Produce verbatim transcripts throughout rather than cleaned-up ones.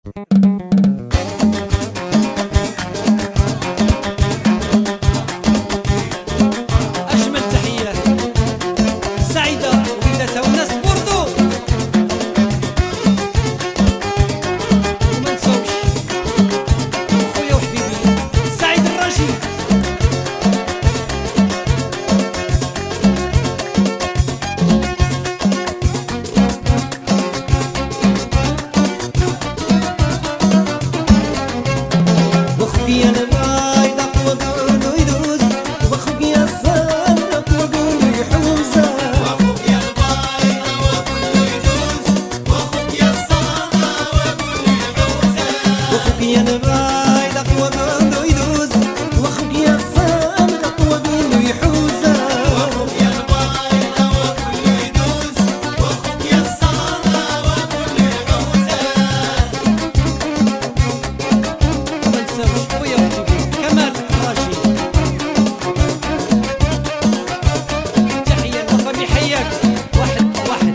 أجمل تحيات سعيدة وليداتها والناس بوردو، وما نساوش خويا وحبيبي سعيد الراجي. وخويا أنا بايدق وقولو يدوز، وخويا الصادق وقولو يحوزه، وخويا البايضة وكله يدوز، وخويا الصادة وكله يحوزه، وخويا أنا بايدق وقولو يدوز، وخويا الصادق وقولو يحوزه، وخويا البايضة وكله يدوز، وخويا الصادة وكله يحوزه. وما نساوش خويا وحبيبي كمال الراجي. تحية للفامي حياك واحد واحد.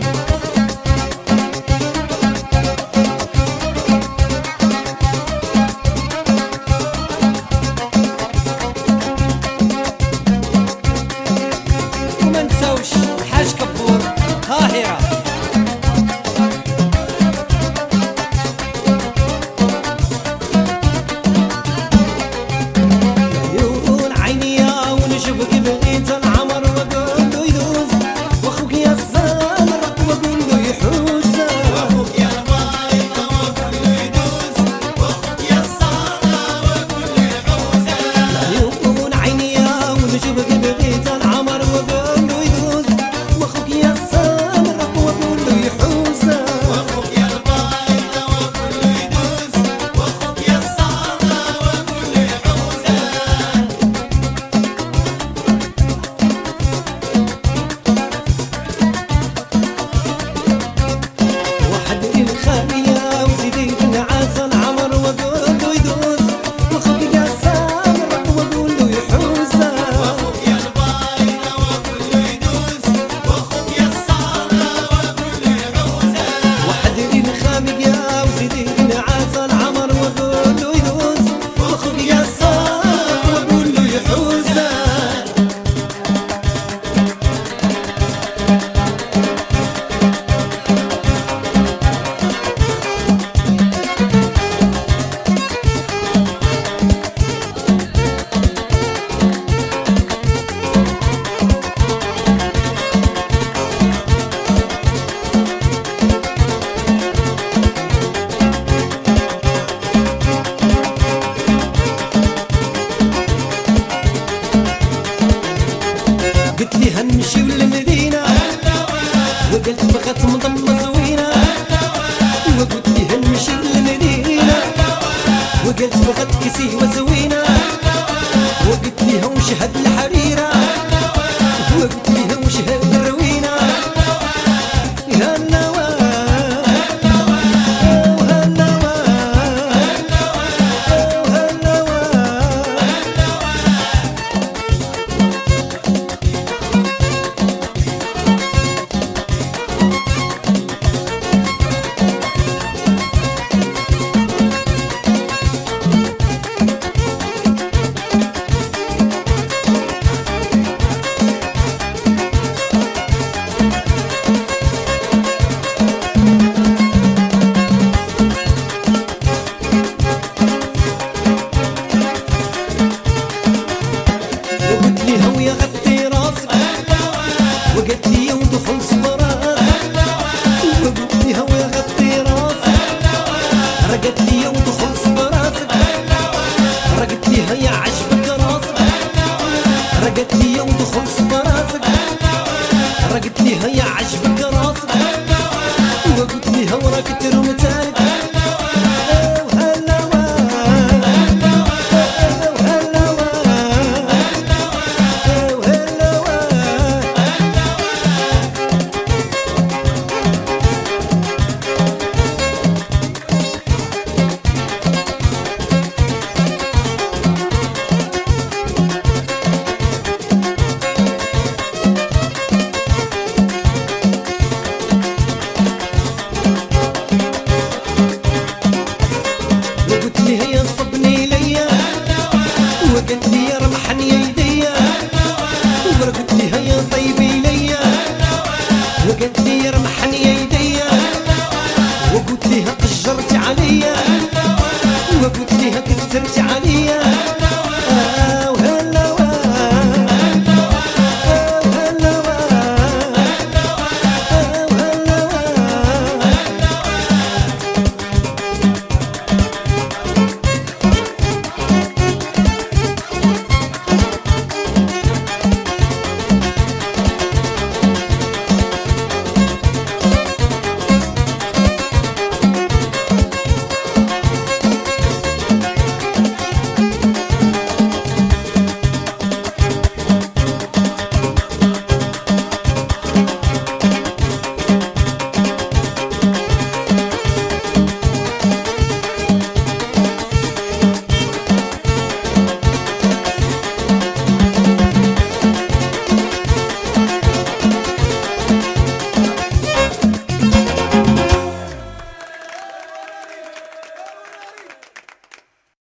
وما نساوش الحاج كبور القاهرة. عيون عينيا ونشوفك بغيت العمر وقولو يدوز، وخويا الزمر وقولو يحوز، وخويا البايضة وكله يدوز، وخويا الصادة وكله يحوزه. عيون عينيا ونشوفك بغيت العمر وقولو يدوز، وخويا الزمر وقولو يحوز، وخويا البايضة وكله يدوز، وخويا الصادة وكله يحوزه. واحد الخالية وزيدي نعاس العمر وقولو يدوز، وخويا الزمر وقولو يحوز، وخويا البايضة وكله يدوز، وخويا الصادة وكله يحوزه. واحد الخامية وزيدي نعاس العمر وقولو يدوز، وخويا الزمر وقولو يحوز. قلت لي هنمشيو للمدينة، وقلت بغات منظمة زوينة، وقلت لي هنمشيو للمدينة، وقلت بغات كسيوة زوينة، وقلت لي هنشهد الحريرة، وقلت لي هنشهد الروينة. يا النوى وها النوى وها النوى. وقلت لي هويا غطي راسك، وقلت لي يوم دخل صبرات، وقلت لي هويا غطي راسك، رقت لي يوم دخل صبراتك، رقت لي هيا عجبك راسك، رقت لي يوم دخل صبراتك.